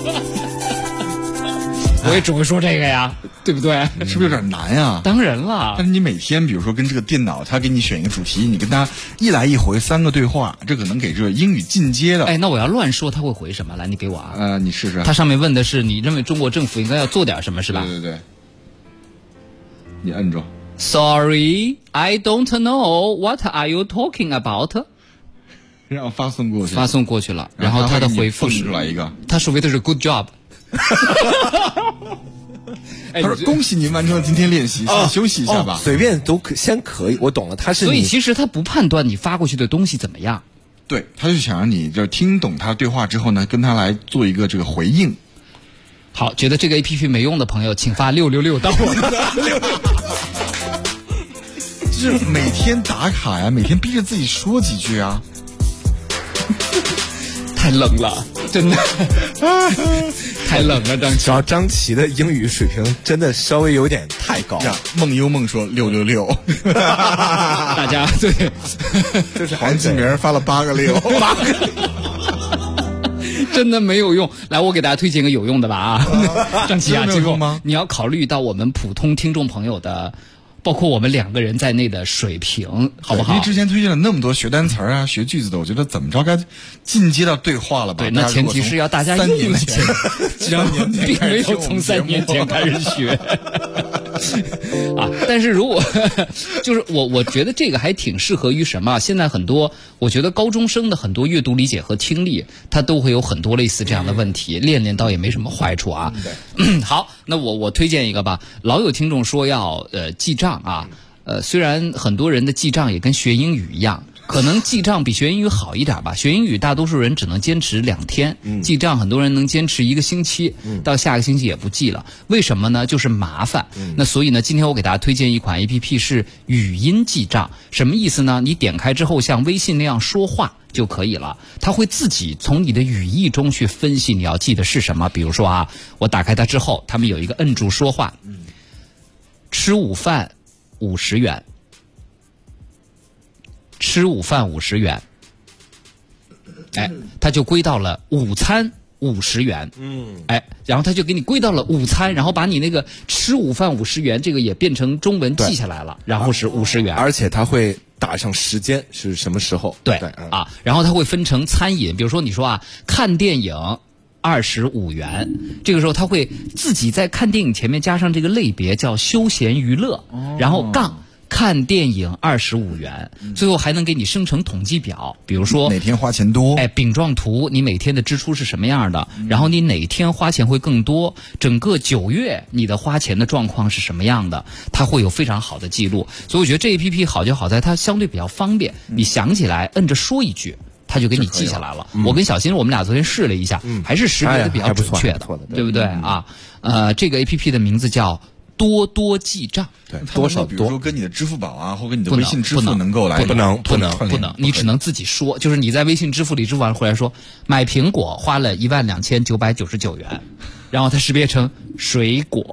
[SPEAKER 9] 我也只会说这个呀，对不对？
[SPEAKER 10] 是不是有点难啊？
[SPEAKER 9] 当然了。
[SPEAKER 10] 但是你每天比如说跟这个电脑，他给你选一个主题，你跟他一来一回3个对话，这可能给这个英语进阶的。
[SPEAKER 9] 那我要乱说他会回什么？来，你给我啊。
[SPEAKER 10] 你试试。
[SPEAKER 9] 他上面问的是你认为中国政府应该要做点什么，是吧？
[SPEAKER 10] 对。你摁住。
[SPEAKER 9] Sorry, I don't know. What are you talking about?
[SPEAKER 10] 然后发送过去了，
[SPEAKER 9] 然后他的回复是
[SPEAKER 10] 出来一个，
[SPEAKER 9] 他所谓的是 good job。
[SPEAKER 10] 他说恭喜您完成了今天练习，先休息一下吧。
[SPEAKER 11] 随便都先可以，我懂了。
[SPEAKER 9] 所以其实他不判断你发过去的东西怎么样，
[SPEAKER 10] 对，他就想让你就是听懂他对话之后呢，跟他来做一个这个回应。
[SPEAKER 9] 好，觉得这个 APP 没用的朋友，请发666到我们的。
[SPEAKER 10] 就是每天打卡呀，每天逼着自己说几句啊。
[SPEAKER 9] 太冷了，真的太冷了。
[SPEAKER 11] 张琪的英语水平真的稍微有点太高。
[SPEAKER 10] 梦幽梦说666，
[SPEAKER 9] 大家对，
[SPEAKER 10] 就是黄继明发了8个6，8个
[SPEAKER 9] 6，真的没有用。来，我给大家推荐个有用的吧啊，张琪啊，
[SPEAKER 10] 没有用吗？
[SPEAKER 9] 你要考虑到我们普通听众朋友的。包括我们2个人在内的水平，好不好？
[SPEAKER 10] 因为之前推荐了那么多学单词啊、学句子的，我觉得怎么着该进阶到对话了吧？
[SPEAKER 9] 对，那前提是要大家
[SPEAKER 10] 3年前，
[SPEAKER 9] 并没有从3年前开始学啊。但是如果就是我觉得这个还挺适合于什么？现在很多我觉得高中生的很多阅读理解和听力，他都会有很多类似这样的问题，练倒也没什么坏处啊。好，那我推荐一个吧。老有听众说要记账啊，虽然很多人的记账也跟学英语一样， 可能记账比学英语好一点吧。学英语大多数人只能坚持2天，记账很多人能坚持1个星期，到下个星期也不记了。为什么呢？就是麻烦。那所以呢，今天我给大家推荐一款 APP 是语音记账。什么意思呢？你点开之后像微信那样说话就可以了，它会自己从你的语义中去分析你要记的是什么。比如说啊，我打开它之后，他们有一个摁住说话，吃午饭50元，吃午饭50元，哎，它就归到了午餐50元，哎，然后他就给你归到了午餐，然后把你那个吃午饭50元这个也变成中文记下来了，然后是50元，
[SPEAKER 11] 而且他会打上时间是什么时候，
[SPEAKER 9] 对啊，然后它会分成餐饮，比如说你说啊，看电影25元，这个时候他会自己在看电影前面加上这个类别叫休闲娱乐，然后杠看电影25元，最后还能给你生成统计表，比如说
[SPEAKER 10] 哪天花钱多，
[SPEAKER 9] 哎，饼状图你每天的支出是什么样的，然后你哪天花钱会更多，整个9月你的花钱的状况是什么样的，它会有非常好的记录。所以我觉得这 APP 好就好在它相对比较方便，你想起来摁着说一句，他就给你记下来了。我跟小新我们俩昨天试了一下，还是识别的比较准确的，对不对啊？这个 APP 的名字叫多多记账，
[SPEAKER 10] 对，多少比如说跟你的支付宝啊，或跟你的微信支付能够来，
[SPEAKER 11] 不能，
[SPEAKER 9] 你只能自己说，就是你在微信支付里支付完回来说买苹果花了12999元，然后它识别成水果，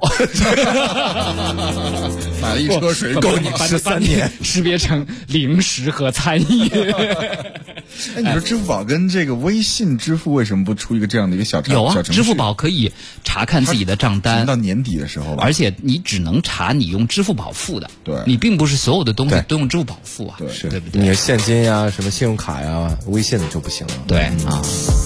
[SPEAKER 10] 买了一车水果，
[SPEAKER 11] 够你吃3年，
[SPEAKER 9] 识别成零食和餐饮。
[SPEAKER 10] 哎，你说支付宝跟这个微信支付为什么不出一个这样的一个小程序？
[SPEAKER 9] 有啊，支付宝可以查看自己的账单，
[SPEAKER 10] 到年底的时候吧，
[SPEAKER 9] 而且你只能查你用支付宝付的，
[SPEAKER 10] 对，
[SPEAKER 9] 你并不是所有的东西都用支付宝付啊，对不对？
[SPEAKER 11] 你的现金呀、什么信用卡呀、微信的就不行了，
[SPEAKER 9] 对啊。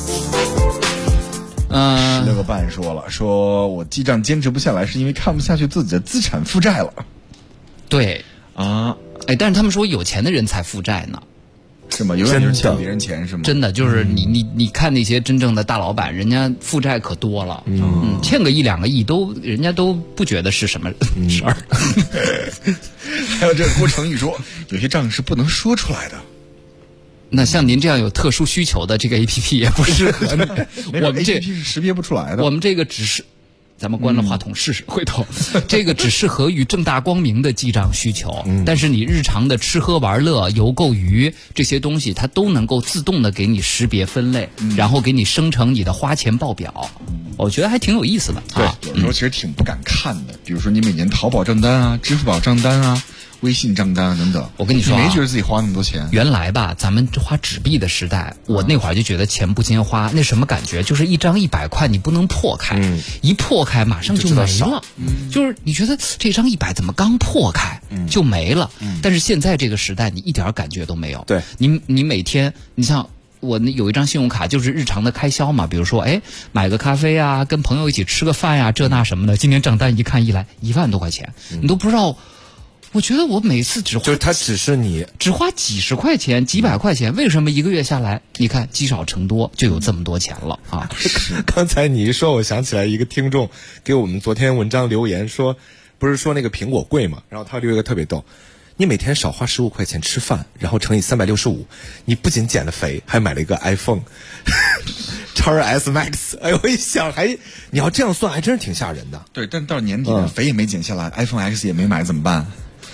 [SPEAKER 10] 16个半说我记账坚持不下来，是因为看不下去自己的资产负债了。
[SPEAKER 9] 对
[SPEAKER 10] 啊，
[SPEAKER 9] 哎，但是他们说有钱的人才负债呢，
[SPEAKER 10] 是吗？永远就是欠别人钱是吗？
[SPEAKER 9] 真的就是你看那些真正的大老板，人家负债可多了，欠个1、2个亿人家都不觉得是什么事儿。
[SPEAKER 10] 还有这个郭成宇说，有些账是不能说出来的。
[SPEAKER 9] 那像您这样有特殊需求的，这个 APP 也不适合你。我们这
[SPEAKER 10] APP 是识别不出来的。
[SPEAKER 9] 我们这个只是，咱们关了话筒试试，回头这个只适合于正大光明的记账需求。但是你日常的吃喝玩乐、邮购娱这些东西，它都能够自动的给你识别分类，然后给你生成你的花钱报表。我觉得还挺有意思的。
[SPEAKER 10] 对，有时候其实挺不敢看的。比如说你每年淘宝账单啊、支付宝账单啊、微信账单等等，
[SPEAKER 9] 我跟你说，
[SPEAKER 10] 你没觉得自己花那么多钱？
[SPEAKER 9] 原来吧，咱们花纸币的时代，我那会儿就觉得钱不经花，那什么感觉？就是一张100块你不能破开，一破开马上就没了。就是你觉得这张100怎么刚破开就没了？但是现在这个时代，你一点感觉都没有。
[SPEAKER 11] 对，
[SPEAKER 9] 你每天，你像。我有一张信用卡，就是日常的开销嘛，比如说，哎，买个咖啡啊，跟朋友一起吃个饭呀，这那什么的。今天账单一看，一来1万多块钱，你都不知道。我觉得我每次就是
[SPEAKER 11] 它只是你
[SPEAKER 9] 只花几十块钱、几百块钱，为什么1个月下来，你看积少成多，就有这么多钱了啊？
[SPEAKER 11] 刚才你一说，我想起来一个听众给我们昨天文章留言说，不是说那个苹果贵嘛，然后他留一个特别逗。你每天少花15块钱吃饭，然后乘以365，你不仅减了肥，还买了一个 iPhone XS Max。哎，我一想，你要这样算，还真是挺吓人的。
[SPEAKER 10] 对，但到年底呢，肥也没减下来，iPhone X 也没买，怎么办？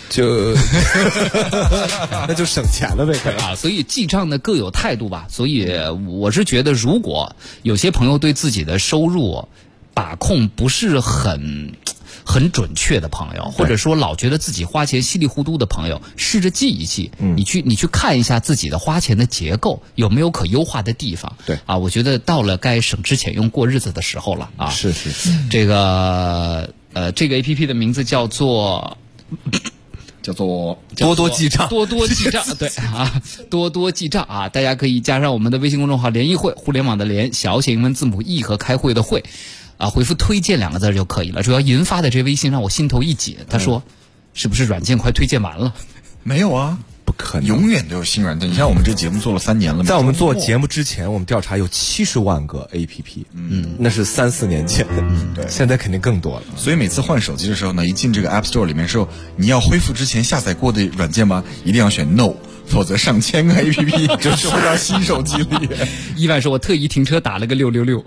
[SPEAKER 11] 那就省钱了呗，
[SPEAKER 9] 啊！所以记账呢各有态度吧。所以我是觉得，如果有些朋友对自己的收入把控不是很准确的朋友，或者说老觉得自己花钱稀里糊涂的朋友，试着记一记，你去看一下自己的花钱的结构有没有可优化的地方。
[SPEAKER 11] 对
[SPEAKER 9] 啊，我觉得到了该省吃俭用过日子的时候了啊！
[SPEAKER 11] 是
[SPEAKER 9] 这个APP 的名字叫做
[SPEAKER 11] 多多记账，
[SPEAKER 9] 多多记账，对啊，多多记账啊！大家可以加上我们的微信公众号"联谊会"，互联网的联，小写英文字母 E 和开会的会。回复推荐2个字就可以了。主要银发的这微信让我心头一紧，他说是不是软件快推荐完了？
[SPEAKER 10] 没有啊，
[SPEAKER 11] 不可能，
[SPEAKER 10] 永远都有新软件。你像我们这节目做了3年了，
[SPEAKER 11] 在我们做节目之前，我们调查有70万个 APP，那是3、4年前，
[SPEAKER 10] 对，
[SPEAKER 11] 现在肯定更多了。
[SPEAKER 10] 所以每次换手机的时候呢，一进这个 App Store 里面时候，你要恢复之前下载过的软件吗？一定要选 No。 否则上千个 APP 就收到新手机里。
[SPEAKER 9] 意外说，我特意停车打了个666，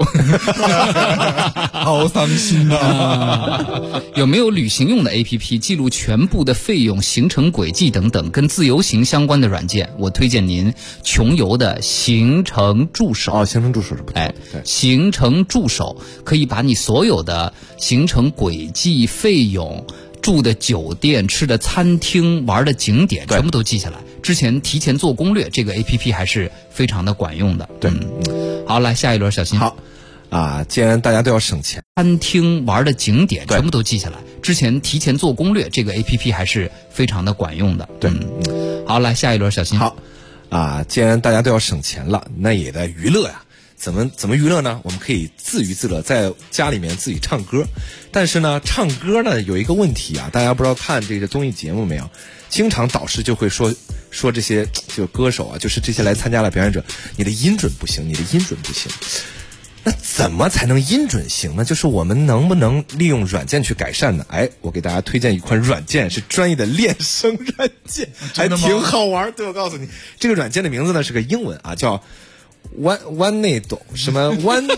[SPEAKER 10] 好伤心啊！
[SPEAKER 9] 有没有旅行用的 APP 记录全部的费用、行程轨迹等等跟自由行相关的软件？我推荐您穷游的行程助手。
[SPEAKER 11] 哦，行程助手是不错。
[SPEAKER 9] 哎，行程助手可以把你所有的行程轨迹、费用、住的酒店、吃的餐厅、玩的景点全部都记下来。之前提前做攻略，这个 APP 还是非常的管用的。
[SPEAKER 11] 对，
[SPEAKER 9] 好，来下一轮，小新。
[SPEAKER 11] 好，既然大家都要省钱，
[SPEAKER 9] 餐厅玩的景点全部都记下来。之前提前做攻略，这个 APP 还是非常的管用的。
[SPEAKER 11] 对，
[SPEAKER 9] 好，来下一轮，小新。
[SPEAKER 11] 好，既然大家都要省钱了，那也得娱乐呀。怎么娱乐呢？我们可以自娱自乐，在家里面自己唱歌。但是呢，唱歌呢有一个问题啊，大家不知道看这个综艺节目没有？经常导师就会说这些就歌手啊，就是这些来参加的表演者，你的音准不行，你的音准不行。那怎么才能音准行呢？就是我们能不能利用软件去改善呢？哎，我给大家推荐一款软件，是专业的练声软件，还挺好玩。对，我告诉你，这个软件的名字呢是个英文啊，叫Onedo 什么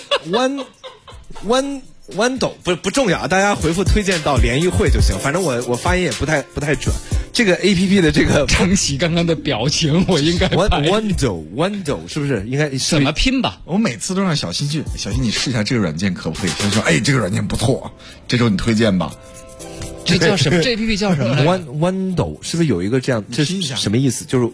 [SPEAKER 11] Onedo 不重要，大家回复推荐到联谊会就行。反正我发音也不太准。这个 APP 的这个
[SPEAKER 9] 张琪刚刚的表情，我应该
[SPEAKER 11] Onedo 是不是应该
[SPEAKER 9] 怎么拼吧？
[SPEAKER 10] 我每次都让小新你试一下这个软件可不可以？他说哎，这个软件不错，这周你推荐吧。
[SPEAKER 9] 这叫什么？这 APP 叫什么来着
[SPEAKER 11] ？Onedo 是不是有一个这样？这是什么意思？就是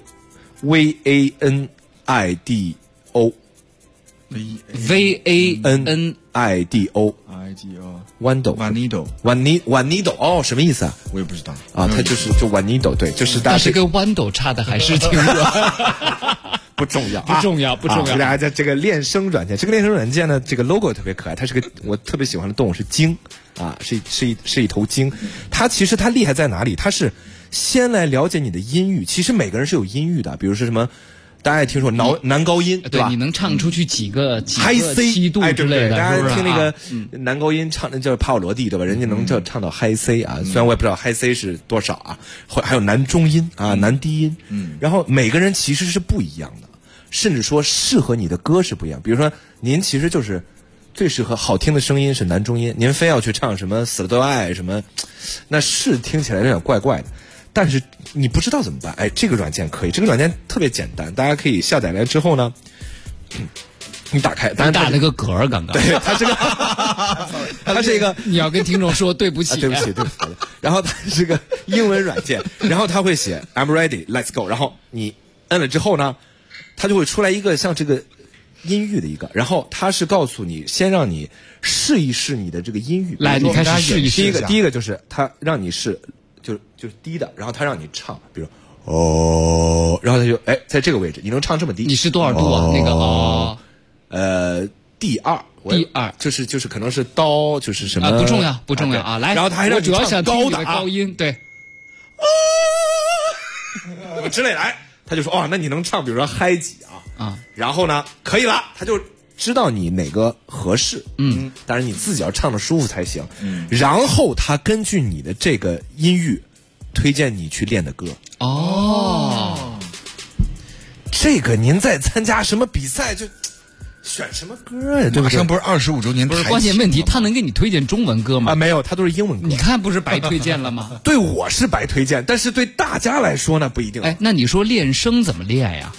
[SPEAKER 11] VANIDO。Wanido 哦，什么意思啊？
[SPEAKER 10] 我也不知道
[SPEAKER 11] 啊，它就 Wanido 对，就是
[SPEAKER 9] 但是跟豌豆差的还是挺远。
[SPEAKER 11] 不重要，
[SPEAKER 9] 不重要。
[SPEAKER 11] 给大家在这个练声软件，这个练声软件呢，这个 logo 特别可爱，它是个我特别喜欢的动物是鲸啊，是一头鲸。它其实它厉害在哪里？它是先来了解你的音域，其实每个人是有音域的，比如说什么。大家也听说男高音，对吧？
[SPEAKER 9] 你能唱出去几个
[SPEAKER 11] High C
[SPEAKER 9] 七度之类的，
[SPEAKER 11] 大家听那个男高音唱的叫帕瓦罗蒂，对吧？人家能唱到 High C 啊，虽然我也不知道 High C 是多少啊，还有男中音啊，男低音，然后每个人其实是不一样的，甚至说适合你的歌是不一样。比如说您其实就是最适合好听的声音是男中音，您非要去唱什么死了都爱什么，那是听起来有点怪怪的。但是你不知道怎么办？哎，这个软件可以，这个软件特别简单，大家可以下载来之后呢，你打开，
[SPEAKER 9] 你打了个嗝，刚刚，
[SPEAKER 11] 对，它是个，它是一个，
[SPEAKER 9] 你要跟听众说对不起，
[SPEAKER 11] 对不起。然后它是个英文软件，然后它会写 I'm ready, let's go， 然后你摁了之后呢，它就会出来一个像这个音域的一个，然后它是告诉你，先让你试一试你的这个音域。
[SPEAKER 9] 来，你开始试一试。
[SPEAKER 11] 第一个就是它让你试。就是低的，然后他让你唱，比如哦，然后他就在这个位置，你能唱这么低？
[SPEAKER 9] 你是多少度啊？那个
[SPEAKER 11] 第二就是可能是刀，就是什么
[SPEAKER 9] 不重要啊！来，
[SPEAKER 11] 然后他还让你
[SPEAKER 9] 主要想
[SPEAKER 11] 高的
[SPEAKER 9] 高音，对，
[SPEAKER 11] 之类的，他就说哦，那你能唱，比如说嗨几啊，然后呢，可以了，他就知道你哪个合适，当然你自己要唱的舒服才行，然后他根据你的这个音域推荐你去练的歌。
[SPEAKER 9] 哦，
[SPEAKER 11] 这个您在参加什么比赛就选什么歌呀？对不对？
[SPEAKER 10] 马上不是25周年，
[SPEAKER 9] 不是关键问题，他能给你推荐中文歌吗？
[SPEAKER 11] 没有，他都是英文歌。
[SPEAKER 9] 你看不是白推荐了吗？
[SPEAKER 11] 对我是白推荐，但是对大家来说呢不一定。
[SPEAKER 9] 那你说练声怎么练呀？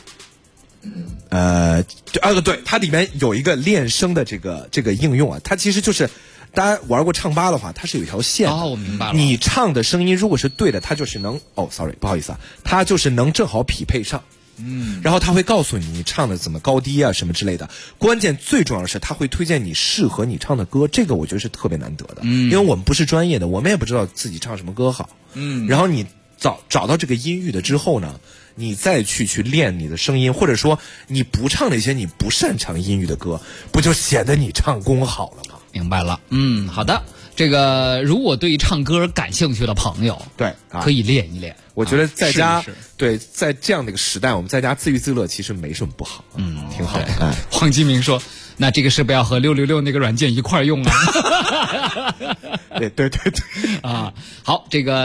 [SPEAKER 11] 对，它里面有一个练声的这个应用啊，它其实就是大家玩过唱吧的话，它是有一条线的。
[SPEAKER 9] 我明白了。
[SPEAKER 11] 你唱的声音如果是对的，它就是能sorry， 不好意思啊，它就是能正好匹配上。然后他会告诉你唱的怎么高低啊什么之类的。关键最重要的是他会推荐你适合你唱的歌，这个我觉得是特别难得的。因为我们不是专业的，我们也不知道自己唱什么歌好。然后你找到这个音域的之后呢，你再去练你的声音，或者说你不唱那些你不擅长音域的歌，不就显得你唱功好了吗？
[SPEAKER 9] 明白了。好的。这个如果对唱歌感兴趣的朋友，
[SPEAKER 11] 对，
[SPEAKER 9] 可以练一练。
[SPEAKER 11] 我觉得在家
[SPEAKER 9] 试一试
[SPEAKER 11] 对，在这样的一个时代，我们在家自娱自乐其实没什么不好，挺好的。
[SPEAKER 9] 黄金明说：“那这个是不是要和666那个软件一块用啊？”
[SPEAKER 11] 对啊，
[SPEAKER 9] 好，这个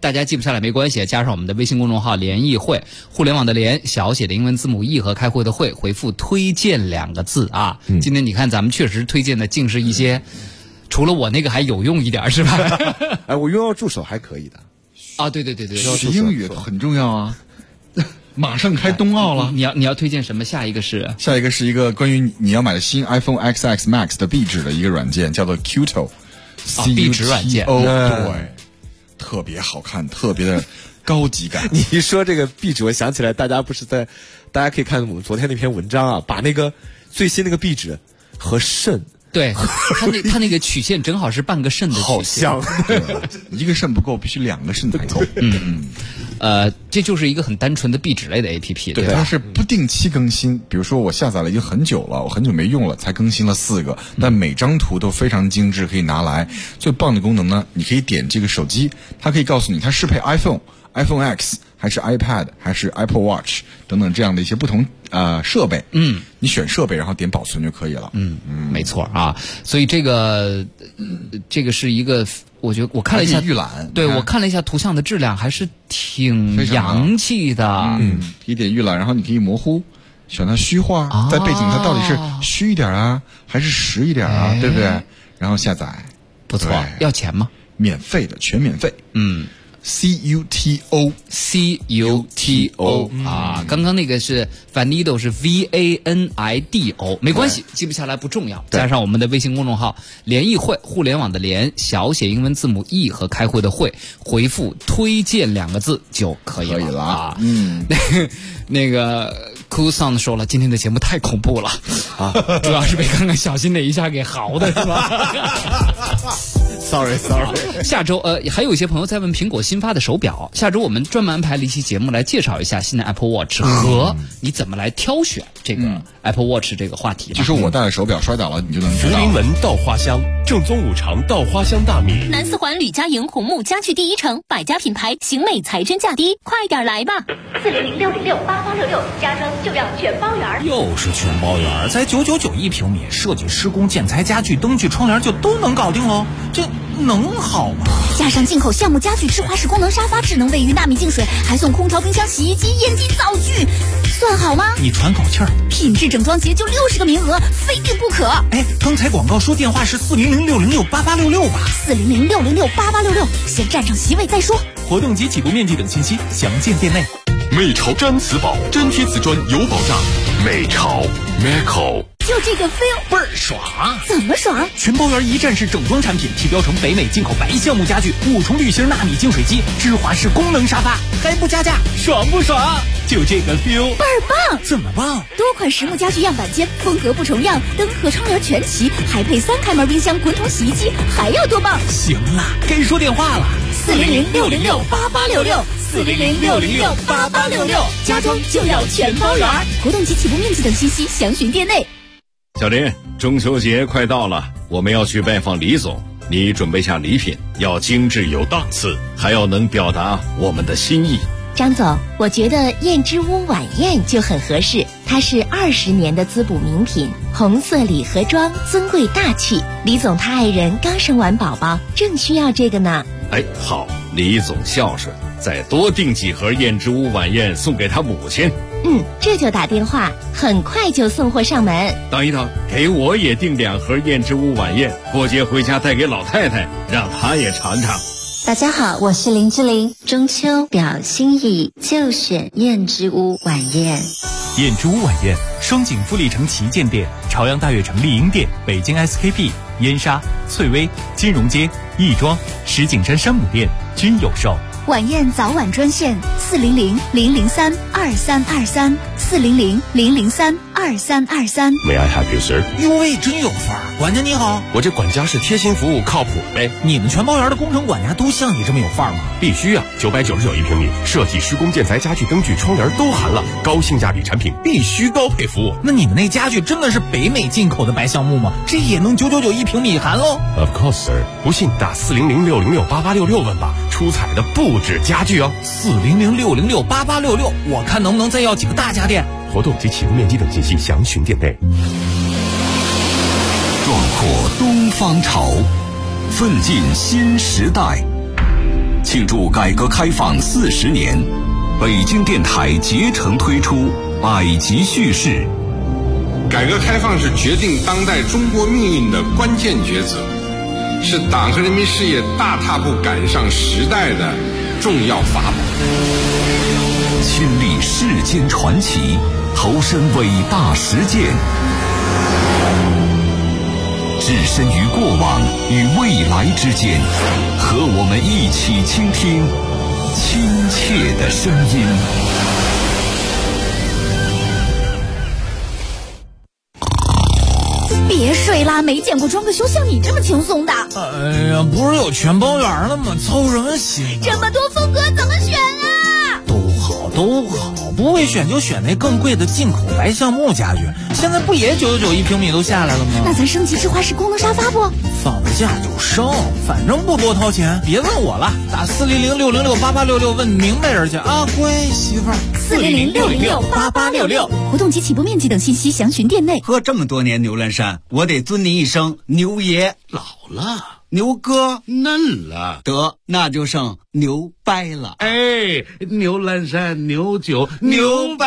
[SPEAKER 9] 大家记不下来没关系，加上我们的微信公众号联谊会，互联网的联，小写的英文字母 E 和开会的会，回复推荐2个字啊。今天你看咱们确实推荐的竟是一些除了我那个还有用一点是吧？
[SPEAKER 11] 哎，我用到助手还可以的。
[SPEAKER 9] 啊，对，
[SPEAKER 10] 学英语很重要啊。马上开冬奥了，
[SPEAKER 9] 你要推荐什么？下一个是
[SPEAKER 10] 一个关于你要买的新 iPhone XX Max 的壁纸的一个软件，叫做 Qto，
[SPEAKER 9] 壁纸软件，
[SPEAKER 10] 对，特别好看，特别的高级感。
[SPEAKER 11] 你一说这个壁纸，我想起来，大家可以看我们昨天那篇文章啊，把那个最新那个壁纸和肾。
[SPEAKER 9] 对，他那个曲线正好是半个肾的曲线，
[SPEAKER 11] 好像
[SPEAKER 10] 一个肾不够，必须2个肾才够。
[SPEAKER 9] 这就是一个很单纯的壁纸类的 APP，
[SPEAKER 10] 对，它是不定期更新。比如说我下载了已经很久了，我很久没用了，才更新了4个，但每张图都非常精致，可以拿来。最棒的功能呢，你可以点这个手机，它可以告诉你它适配 iPhone X 还是 iPad 还是 Apple Watch 等等这样的一些不同设备。你选设备然后点保存就可以了。
[SPEAKER 9] 没错啊。所以这个是一个，我觉得我看了一下
[SPEAKER 10] 预览，
[SPEAKER 9] 对，我看了一下图像的质量还是挺洋气的。
[SPEAKER 10] 可以点预览，然后你可以模糊，选它虚化，在背景它到底是虚一点啊还是实一点啊，对不对？然后下载，
[SPEAKER 9] 不错。要钱吗？
[SPEAKER 10] 免费的，全免费。CUTO
[SPEAKER 9] 啊，刚刚那个是 Vanido 是 VANIDO， 没关系，记不下来不重要。加上我们的微信公众号联谊会，互联网的联，小写英文字母 E 和开会的会，回复推荐2个字就可以了啊。那个 Cool Sound 说了，今天的节目太恐怖了啊，主要是被刚刚小新那一下给嚎的是吧
[SPEAKER 11] ？Sorry。
[SPEAKER 9] 下周还有一些朋友在问苹果新发的手表，下周我们专门安排了一期节目来介绍一下新的 Apple Watch 和你怎么来挑选这个 Apple Watch 这个话题。
[SPEAKER 10] 据说我戴的手表摔倒了，你就能知道。
[SPEAKER 5] 福临门稻花香，正宗五常稻花香大米。
[SPEAKER 3] 南四环吕家营红木家具第一城，百家品牌，型美才真价低，快点来吧！400-606-8866，家装就要全包圆。
[SPEAKER 4] 又是全包圆，才999一平米，设计、施工、建材、家具、灯具、窗帘就都能搞定喽，这能好吗？
[SPEAKER 2] 加上进口橡木家具、智华式功能沙发、智能卫浴、纳米净水，还送空调、冰箱、洗衣机、烟机、灶具，算好吗？
[SPEAKER 4] 你喘口气儿。
[SPEAKER 2] 品质整装节就60个名额，非订不可。
[SPEAKER 4] 哎，刚才广告说电话是400-606-8866吧
[SPEAKER 2] ？400-606-8866，先占上席位再说。
[SPEAKER 4] 活动及起步面积等信息详见店内。
[SPEAKER 13] 美潮粘瓷宝，粘贴瓷砖有保障。美潮 Meco。
[SPEAKER 2] 就这个 feel
[SPEAKER 4] 倍儿爽！
[SPEAKER 2] 怎么爽？
[SPEAKER 4] 全包圆一站式整装产品，提标成北美进口白橡木家具，5重滤芯纳米净水机，芝华士功能沙发，还不加价，爽不爽？就这个 feel
[SPEAKER 2] 倍儿棒！
[SPEAKER 4] 怎么棒？
[SPEAKER 2] 多款实木家具样板间，风格不重样，灯和窗帘全齐，还配3开门冰箱、滚筒洗衣机，还要多棒？
[SPEAKER 4] 行了，该说电话了。
[SPEAKER 2] 400-606-8866。400-606-8866，家装就要全包圆。活动及起步面积等信息详询店内。
[SPEAKER 16] 小林，中秋节快到了，我们要去拜访李总，你准备下礼品，要精致有档次，还要能表达我们的心意。
[SPEAKER 6] 张总，我觉得燕之屋晚宴就很合适，它是20年的滋补名品，红色礼盒装，尊贵大气。李总他爱人刚生完宝宝，正需要这个呢。
[SPEAKER 16] 哎，好，李总孝顺，再多订几盒燕之屋晚宴送给他母亲。
[SPEAKER 6] 这就打电话，很快就送货上门。
[SPEAKER 16] 等一等，给我也订2盒燕之屋晚宴，过节回家带给老太太，让她也尝尝。
[SPEAKER 17] 大家好，我是林志玲。中秋表心意，就选燕之屋晚宴。
[SPEAKER 18] 燕之屋晚宴，双井富力城旗舰店、朝阳大悦城丽婴店、北京 SKP、燕莎、翠微、金融街、亦庄、石景山山姆店均有售。
[SPEAKER 2] 晚宴早晚专线400-003-2323 400-003-2323。
[SPEAKER 5] May I help you, sir？
[SPEAKER 4] 哟喂，真有范儿！管家你好，
[SPEAKER 5] 我这管家是贴心服务，靠谱呗。
[SPEAKER 4] 你们全包圆的工程管家都像你这么有范儿吗？
[SPEAKER 5] 必须啊！999一平米，设计、施工、建材、家具、灯具、窗帘都含了，高性价比产品，必须高配服务。
[SPEAKER 4] 那你们那家具真的是北美进口的白橡木吗？这也能999一平米含喽
[SPEAKER 5] ？Of course, sir。不信打400-606-8866问吧，出彩的不止家具哦。
[SPEAKER 4] 400-606-8866，我看能不能再要几个大家电。
[SPEAKER 5] 活动及起步面积等信息详询店内。
[SPEAKER 1] 壮阔东方潮，奋进新时代。 庆祝改革开放40年，北京电台竭诚推出百集叙事。
[SPEAKER 19] 改革开放是决定当代中国命运的关键抉择，是党和人民事业大踏步赶上时代的重要法宝。
[SPEAKER 1] 亲历世间传奇，投身伟大实践，置身于过往与未来之间，和我们一起倾听亲切的声音。
[SPEAKER 2] 别睡啦，没见过装个修像你这么轻松的。
[SPEAKER 20] 哎呀，不是有全包圆了吗？操什么心啊？
[SPEAKER 2] 这么多风格怎么选啊？
[SPEAKER 20] 都好，不会选就选那更贵的进口白橡木家具，现在不也999一平米都下来了吗？
[SPEAKER 2] 那咱升级智化式功能沙发不？
[SPEAKER 20] 放假就升，反正不多掏钱，别问我了，打400-606-8866问明白人去啊，乖媳妇儿。
[SPEAKER 2] 400-606-8866，活动及起步面积等信息详询店内。
[SPEAKER 21] 喝这么多年牛栏山，我得尊您一声牛爷。
[SPEAKER 22] 老了，
[SPEAKER 21] 牛哥
[SPEAKER 22] 嫩了，
[SPEAKER 21] 得那就剩牛掰了。
[SPEAKER 22] 哎，牛栏山牛酒牛掰。